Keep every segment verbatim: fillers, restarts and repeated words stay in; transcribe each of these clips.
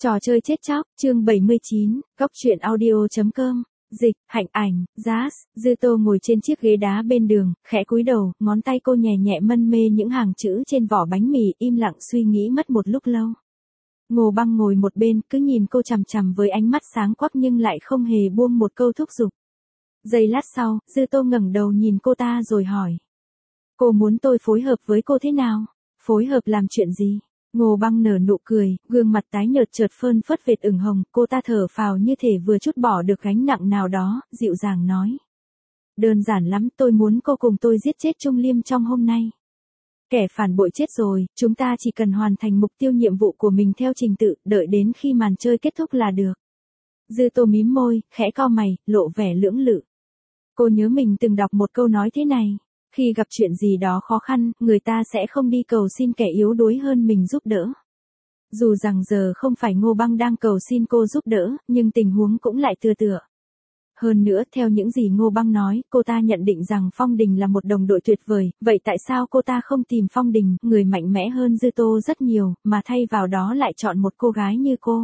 Trò chơi chết chóc, chương bảy mươi chín, góc truyện audio.com, dịch, hạnh ảnh, Jazz, Dư Tô ngồi trên chiếc ghế đá bên đường, khẽ cúi đầu, ngón tay cô nhẹ nhẹ mân mê những hàng chữ trên vỏ bánh mì, im lặng suy nghĩ mất một lúc lâu. Ngô Băng ngồi một bên, cứ nhìn cô chằm chằm với ánh mắt sáng quắc nhưng lại không hề buông một câu thúc giục. Giây lát sau, Dư Tô ngẩng đầu nhìn cô ta rồi hỏi. Cô muốn tôi phối hợp với cô thế nào? Phối hợp làm chuyện gì? Ngô Băng nở nụ cười, gương mặt tái nhợt chợt phơn phất vệt ửng hồng, cô ta thở phào như thể vừa trút bỏ được gánh nặng nào đó, dịu dàng nói. Đơn giản lắm, tôi muốn cô cùng tôi giết chết Trung Liêm trong hôm nay. Kẻ phản bội chết rồi, chúng ta chỉ cần hoàn thành mục tiêu nhiệm vụ của mình theo trình tự, đợi đến khi màn chơi kết thúc là được. Dư Tô mím môi, khẽ cau mày, lộ vẻ lưỡng lự. Cô nhớ mình từng đọc một câu nói thế này. Khi gặp chuyện gì đó khó khăn, người ta sẽ không đi cầu xin kẻ yếu đuối hơn mình giúp đỡ. Dù rằng giờ không phải Ngô Băng đang cầu xin cô giúp đỡ, nhưng tình huống cũng lại tựa tựa. Hơn nữa, theo những gì Ngô Băng nói, cô ta nhận định rằng Phong Đình là một đồng đội tuyệt vời, vậy tại sao cô ta không tìm Phong Đình, người mạnh mẽ hơn Dư Tô rất nhiều, mà thay vào đó lại chọn một cô gái như cô?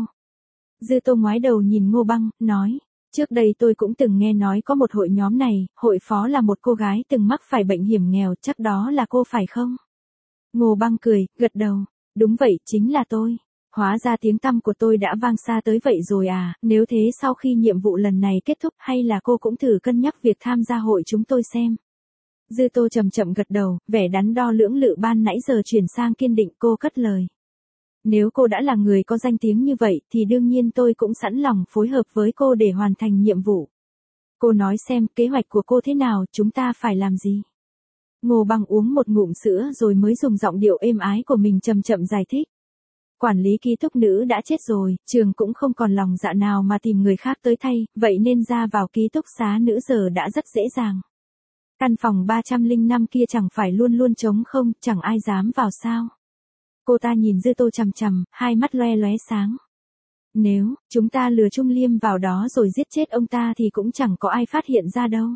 Dư Tô ngoái đầu nhìn Ngô Băng, nói. Trước đây tôi cũng từng nghe nói có một hội nhóm này, hội phó là một cô gái từng mắc phải bệnh hiểm nghèo, chắc đó là cô phải không? Ngô Băng cười, gật đầu. Đúng vậy, chính là tôi. Hóa ra tiếng tăm của tôi đã vang xa tới vậy rồi à, nếu thế sau khi nhiệm vụ lần này kết thúc hay là cô cũng thử cân nhắc việc tham gia hội chúng tôi xem. Dư Tô chậm chậm gật đầu, vẻ đắn đo lưỡng lự ban nãy giờ chuyển sang kiên định, cô cất lời. Nếu cô đã là người có danh tiếng như vậy thì đương nhiên tôi cũng sẵn lòng phối hợp với cô để hoàn thành nhiệm vụ. Cô nói xem kế hoạch của cô thế nào, chúng ta phải làm gì? Ngô Băng uống một ngụm sữa rồi mới dùng giọng điệu êm ái của mình chậm chậm giải thích. Quản lý ký túc nữ đã chết rồi, trường cũng không còn lòng dạ nào mà tìm người khác tới thay, vậy nên ra vào ký túc xá nữ giờ đã rất dễ dàng. Căn phòng ba trăm lẻ năm kia chẳng phải luôn luôn trống không, chẳng ai dám vào sao? Cô ta nhìn Dư Tô chằm chằm, hai mắt loe lóe sáng. Nếu chúng ta lừa Trung Liêm vào đó rồi giết chết ông ta thì cũng chẳng có ai phát hiện ra đâu.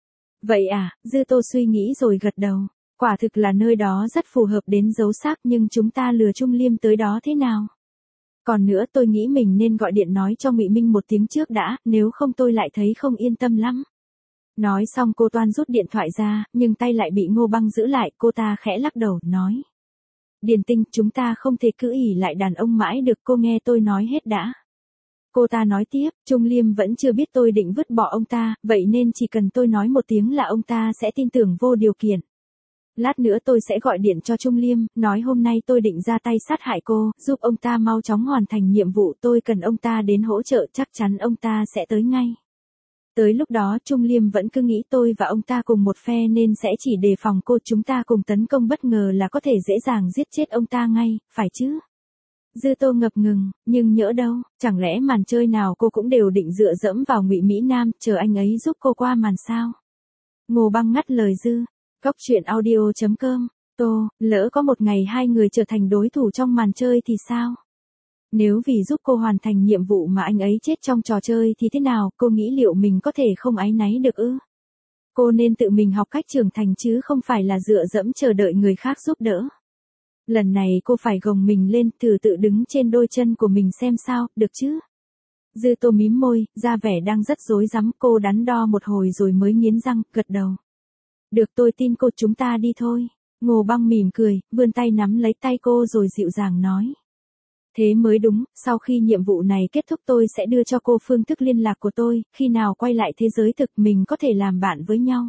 Vậy à, Dư Tô suy nghĩ rồi gật đầu. Quả thực là nơi đó rất phù hợp đến giấu xác, nhưng chúng ta lừa Trung Liêm tới đó thế nào? Còn nữa, tôi nghĩ mình nên gọi điện nói cho Ngụy Minh một tiếng trước đã, nếu không tôi lại thấy không yên tâm lắm. Nói xong cô toan rút điện thoại ra, nhưng tay lại bị Ngô Băng giữ lại, cô ta khẽ lắc đầu, nói. Điền Tinh, chúng ta không thể cứ ỷ lại đàn ông mãi được, cô nghe tôi nói hết đã. Cô ta nói tiếp, Trung Liêm vẫn chưa biết tôi định vứt bỏ ông ta, vậy nên chỉ cần tôi nói một tiếng là ông ta sẽ tin tưởng vô điều kiện. Lát nữa tôi sẽ gọi điện cho Trung Liêm, nói hôm nay tôi định ra tay sát hại cô, giúp ông ta mau chóng hoàn thành nhiệm vụ, tôi cần ông ta đến hỗ trợ, chắc chắn ông ta sẽ tới ngay. Tới lúc đó Trung Liêm vẫn cứ nghĩ tôi và ông ta cùng một phe nên sẽ chỉ đề phòng cô, chúng ta cùng tấn công bất ngờ là có thể dễ dàng giết chết ông ta ngay, phải chứ? Dư Tô ngập ngừng, nhưng nhỡ đâu, chẳng lẽ màn chơi nào cô cũng đều định dựa dẫm vào Ngụy Mỹ Nam, chờ anh ấy giúp cô qua màn sao? Ngô Băng ngắt lời Dư. Góc truyện audio.com, Tô, lỡ có một ngày hai người trở thành đối thủ trong màn chơi thì sao? Nếu vì giúp cô hoàn thành nhiệm vụ mà anh ấy chết trong trò chơi thì thế nào, cô nghĩ liệu mình có thể không áy náy được ư? Cô nên tự mình học cách trưởng thành chứ không phải là dựa dẫm chờ đợi người khác giúp đỡ. Lần này cô phải gồng mình lên, thử tự đứng trên đôi chân của mình xem sao, được chứ? Dư Tô mím môi, ra vẻ đang rất rối rắm, cô đắn đo một hồi rồi mới nghiến răng, gật đầu. Được, tôi tin cô, chúng ta đi thôi. Ngô Băng mỉm cười, vươn tay nắm lấy tay cô rồi dịu dàng nói. Thế mới đúng, sau khi nhiệm vụ này kết thúc tôi sẽ đưa cho cô phương thức liên lạc của tôi, khi nào quay lại thế giới thực mình có thể làm bạn với nhau.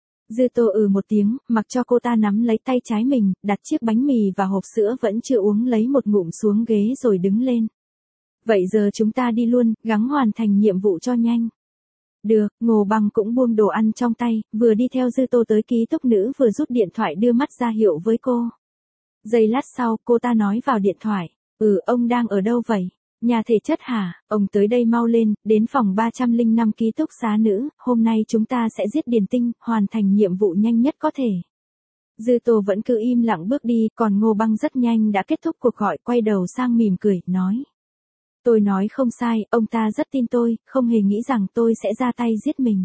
Dư Tô ừ một tiếng, mặc cho cô ta nắm lấy tay trái mình, đặt chiếc bánh mì và hộp sữa vẫn chưa uống lấy một ngụm xuống ghế rồi đứng lên. Vậy giờ chúng ta đi luôn, gắng hoàn thành nhiệm vụ cho nhanh. Được, Ngô Băng cũng buông đồ ăn trong tay, vừa đi theo Dư Tô tới ký túc nữ vừa rút điện thoại đưa mắt ra hiệu với cô. Giây lát sau, cô ta nói vào điện thoại. Ừ, ông đang ở đâu vậy? Nhà thể chất hả? Ông tới đây mau lên, đến phòng ba trăm lẻ năm ký túc xá nữ, hôm nay chúng ta sẽ giết Điền Tinh, hoàn thành nhiệm vụ nhanh nhất có thể. Dư Tô vẫn cứ im lặng bước đi, còn Ngô Băng rất nhanh đã kết thúc cuộc gọi, quay đầu sang mỉm cười, nói. Tôi nói không sai, ông ta rất tin tôi, không hề nghĩ rằng tôi sẽ ra tay giết mình.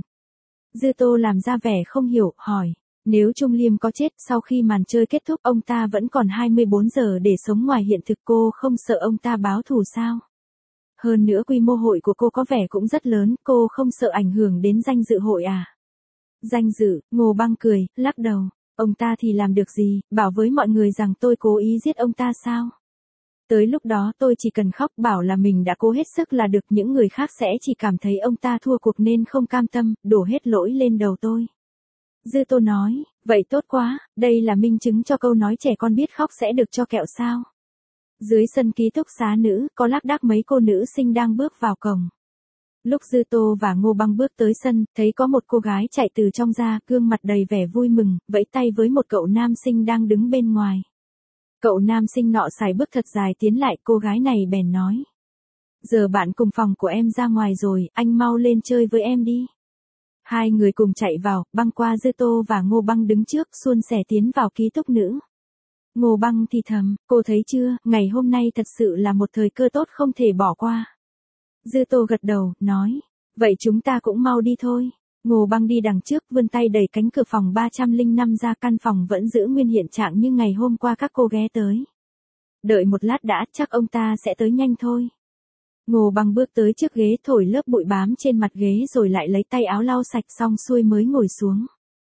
Dư Tô làm ra vẻ không hiểu, hỏi. Nếu Trung Liêm có chết sau khi màn chơi kết thúc, ông ta vẫn còn hai mươi bốn giờ để sống ngoài hiện thực, cô không sợ ông ta báo thù sao? Hơn nữa quy mô hội của cô có vẻ cũng rất lớn, cô không sợ ảnh hưởng đến danh dự hội à? Danh dự, Ngô Băng cười, lắc đầu. Ông ta thì làm được gì, bảo với mọi người rằng tôi cố ý giết ông ta sao? Tới lúc đó tôi chỉ cần khóc bảo là mình đã cố hết sức là được, những người khác sẽ chỉ cảm thấy ông ta thua cuộc nên không cam tâm, đổ hết lỗi lên đầu tôi. Dư Tô nói, vậy tốt quá, đây là minh chứng cho câu nói trẻ con biết khóc sẽ được cho kẹo sao. Dưới sân ký túc xá nữ, có lác đác mấy cô nữ sinh đang bước vào cổng. Lúc Dư Tô và Ngô Băng bước tới sân, thấy có một cô gái chạy từ trong ra, gương mặt đầy vẻ vui mừng, vẫy tay với một cậu nam sinh đang đứng bên ngoài. Cậu nam sinh nọ xài bước thật dài tiến lại, cô gái này bèn nói. Giờ bạn cùng phòng của em ra ngoài rồi, anh mau lên chơi với em đi. Hai người cùng chạy vào, băng qua Dư Tô và Ngô Băng đứng trước, suôn sẻ tiến vào ký túc nữ. Ngô Băng thì thầm, cô thấy chưa, ngày hôm nay thật sự là một thời cơ tốt không thể bỏ qua. Dư Tô gật đầu, nói, vậy chúng ta cũng mau đi thôi. Ngô Băng đi đằng trước, vươn tay đẩy cánh cửa phòng ba không năm ra, căn phòng vẫn giữ nguyên hiện trạng như ngày hôm qua các cô ghé tới. Đợi một lát đã, chắc ông ta sẽ tới nhanh thôi. Ngô Băng bước tới trước ghế, thổi lớp bụi bám trên mặt ghế rồi lại lấy tay áo lau sạch xong xuôi mới ngồi xuống.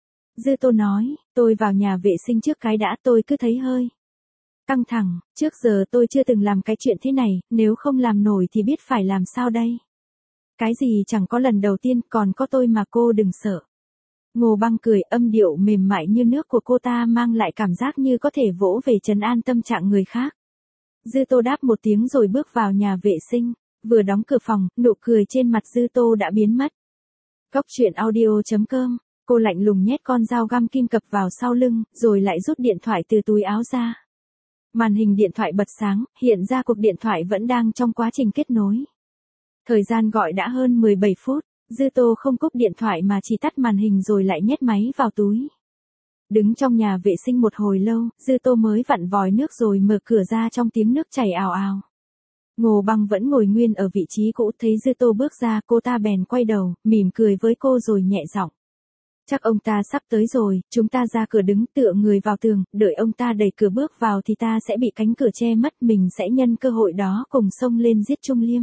Dư Tô nói, tôi vào nhà vệ sinh trước cái đã, tôi cứ thấy hơi căng thẳng, trước giờ tôi chưa từng làm cái chuyện thế này, nếu không làm nổi thì biết phải làm sao đây. Cái gì chẳng có lần đầu tiên, còn có tôi mà cô đừng sợ. Ngô Băng cười, âm điệu mềm mại như nước của cô ta mang lại cảm giác như có thể vỗ về trấn an tâm trạng người khác. Dư Tô đáp một tiếng rồi bước vào nhà vệ sinh, vừa đóng cửa phòng, nụ cười trên mặt Dư Tô đã biến mất. Cóc truyện audio chấm com, cô lạnh lùng nhét con dao găm kim cập vào sau lưng, rồi lại rút điện thoại từ túi áo ra. Màn hình điện thoại bật sáng, hiện ra cuộc điện thoại vẫn đang trong quá trình kết nối. Thời gian gọi đã hơn mười bảy phút, Dư Tô không cúp điện thoại mà chỉ tắt màn hình rồi lại nhét máy vào túi. Đứng trong nhà vệ sinh một hồi lâu, Dư Tô mới vặn vòi nước rồi mở cửa ra trong tiếng nước chảy ào ào. Ngô Băng vẫn ngồi nguyên ở vị trí cũ, thấy Dư Tô bước ra, cô ta bèn quay đầu, mỉm cười với cô rồi nhẹ giọng. Chắc ông ta sắp tới rồi, chúng ta ra cửa đứng tựa người vào tường, đợi ông ta đẩy cửa bước vào thì ta sẽ bị cánh cửa che mất, mình sẽ nhân cơ hội đó cùng xông lên giết Trung Liêm.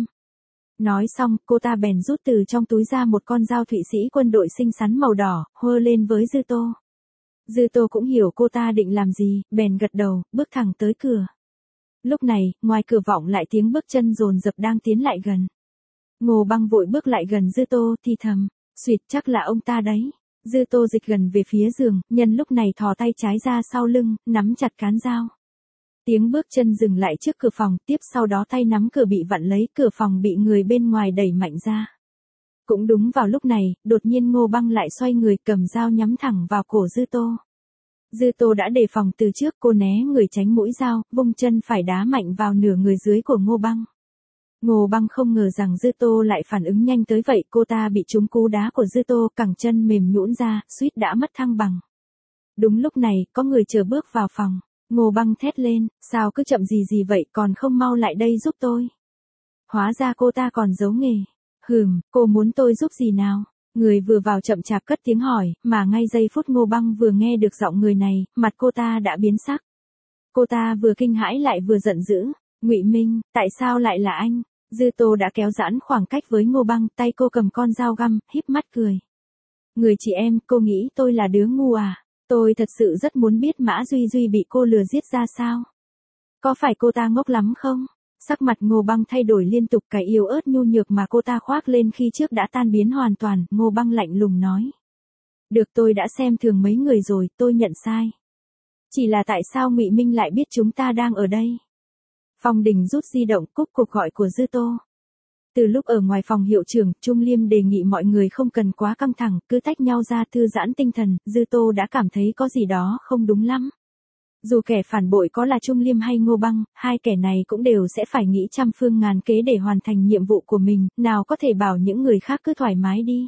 Nói xong, cô ta bèn rút từ trong túi ra một con dao Thụy Sĩ quân đội xinh xắn màu đỏ, hơ lên với Dư Tô. Dư Tô cũng hiểu cô ta định làm gì, bèn gật đầu, bước thẳng tới cửa. Lúc này, ngoài cửa vọng lại tiếng bước chân dồn dập đang tiến lại gần. Ngô Băng vội bước lại gần Dư Tô thì thầm, suýt chắc là ông ta đấy. Dư Tô dịch gần về phía giường, nhân lúc này thò tay trái ra sau lưng, nắm chặt cán dao. Tiếng bước chân dừng lại trước cửa phòng, tiếp sau đó tay nắm cửa bị vặn lấy, cửa phòng bị người bên ngoài đẩy mạnh ra. Cũng đúng vào lúc này, đột nhiên Ngô Băng lại xoay người, cầm dao nhắm thẳng vào cổ Dư Tô. Dư Tô đã đề phòng từ trước, cô né người tránh mũi dao, vung chân phải đá mạnh vào nửa người dưới của Ngô Băng. Ngô Băng không ngờ rằng Dư Tô lại phản ứng nhanh tới vậy, cô ta bị trúng cú đá của Dư Tô, cẳng chân mềm nhũn ra, suýt đã mất thăng bằng. Đúng lúc này, có người chờ bước vào phòng. Ngô Băng thét lên, sao cứ chậm gì gì vậy, còn không mau lại đây giúp tôi. Hóa ra cô ta còn giấu nghề. Hừm, cô muốn tôi giúp gì nào? Người vừa vào chậm chạp cất tiếng hỏi, mà ngay giây phút Ngô Băng vừa nghe được giọng người này, mặt cô ta đã biến sắc. Cô ta vừa kinh hãi lại vừa giận dữ. Ngụy Minh, tại sao lại là anh? Dư Tô đã kéo giãn khoảng cách với Ngô Băng, tay cô cầm con dao găm, híp mắt cười. Người chị em, cô nghĩ tôi là đứa ngu à? Tôi thật sự rất muốn biết Mã Duy Duy bị cô lừa giết ra sao. Có phải cô ta ngốc lắm không? Sắc mặt Ngô Băng thay đổi liên tục, cái yếu ớt nhu nhược mà cô ta khoác lên khi trước đã tan biến hoàn toàn. Ngô Băng lạnh lùng nói. Được, tôi đã xem thường mấy người rồi, tôi nhận sai. Chỉ là tại sao Ngụy Minh lại biết chúng ta đang ở đây? Phong Đình rút di động, cúp cuộc gọi của Dư Tô. Từ lúc ở ngoài phòng hiệu trưởng, Trung Liêm đề nghị mọi người không cần quá căng thẳng, cứ tách nhau ra thư giãn tinh thần, Dư Tô đã cảm thấy có gì đó không đúng lắm. Dù kẻ phản bội có là Trung Liêm hay Ngô Băng, hai kẻ này cũng đều sẽ phải nghĩ trăm phương ngàn kế để hoàn thành nhiệm vụ của mình, nào có thể bảo những người khác cứ thoải mái đi.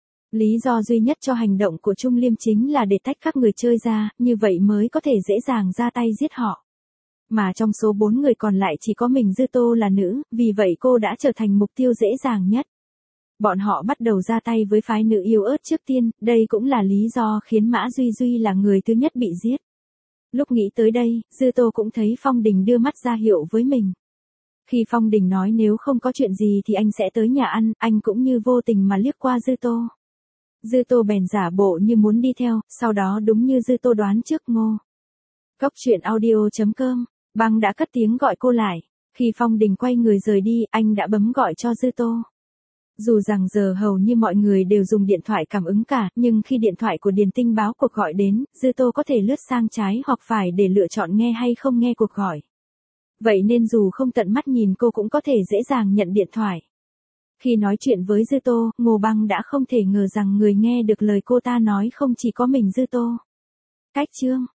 Lý do duy nhất cho hành động của Trung Liêm chính là để tách các người chơi ra, như vậy mới có thể dễ dàng ra tay giết họ. Mà trong số bốn người còn lại chỉ có mình Dư Tô là nữ, vì vậy cô đã trở thành mục tiêu dễ dàng nhất. Bọn họ bắt đầu ra tay với phái nữ yếu ớt trước tiên, đây cũng là lý do khiến Mã Duy Duy là người thứ nhất bị giết. Lúc nghĩ tới đây, Dư Tô cũng thấy Phong Đình đưa mắt ra hiệu với mình. Khi Phong Đình nói nếu không có chuyện gì thì anh sẽ tới nhà ăn, anh cũng như vô tình mà liếc qua Dư Tô. Dư Tô bèn giả bộ như muốn đi theo, sau đó đúng như Dư Tô đoán trước ngô. Cốc truyện audio.com, Băng đã cất tiếng gọi cô lại. Khi Phong Đình quay người rời đi, anh đã bấm gọi cho Dư Tô. Dù rằng giờ hầu như mọi người đều dùng điện thoại cảm ứng cả, nhưng khi điện thoại của Điền Tinh báo cuộc gọi đến, Dư Tô có thể lướt sang trái hoặc phải để lựa chọn nghe hay không nghe cuộc gọi. Vậy nên dù không tận mắt nhìn cô cũng có thể dễ dàng nhận điện thoại. Khi nói chuyện với Dư Tô, Ngô Băng đã không thể ngờ rằng người nghe được lời cô ta nói không chỉ có mình Dư Tô. Cách chương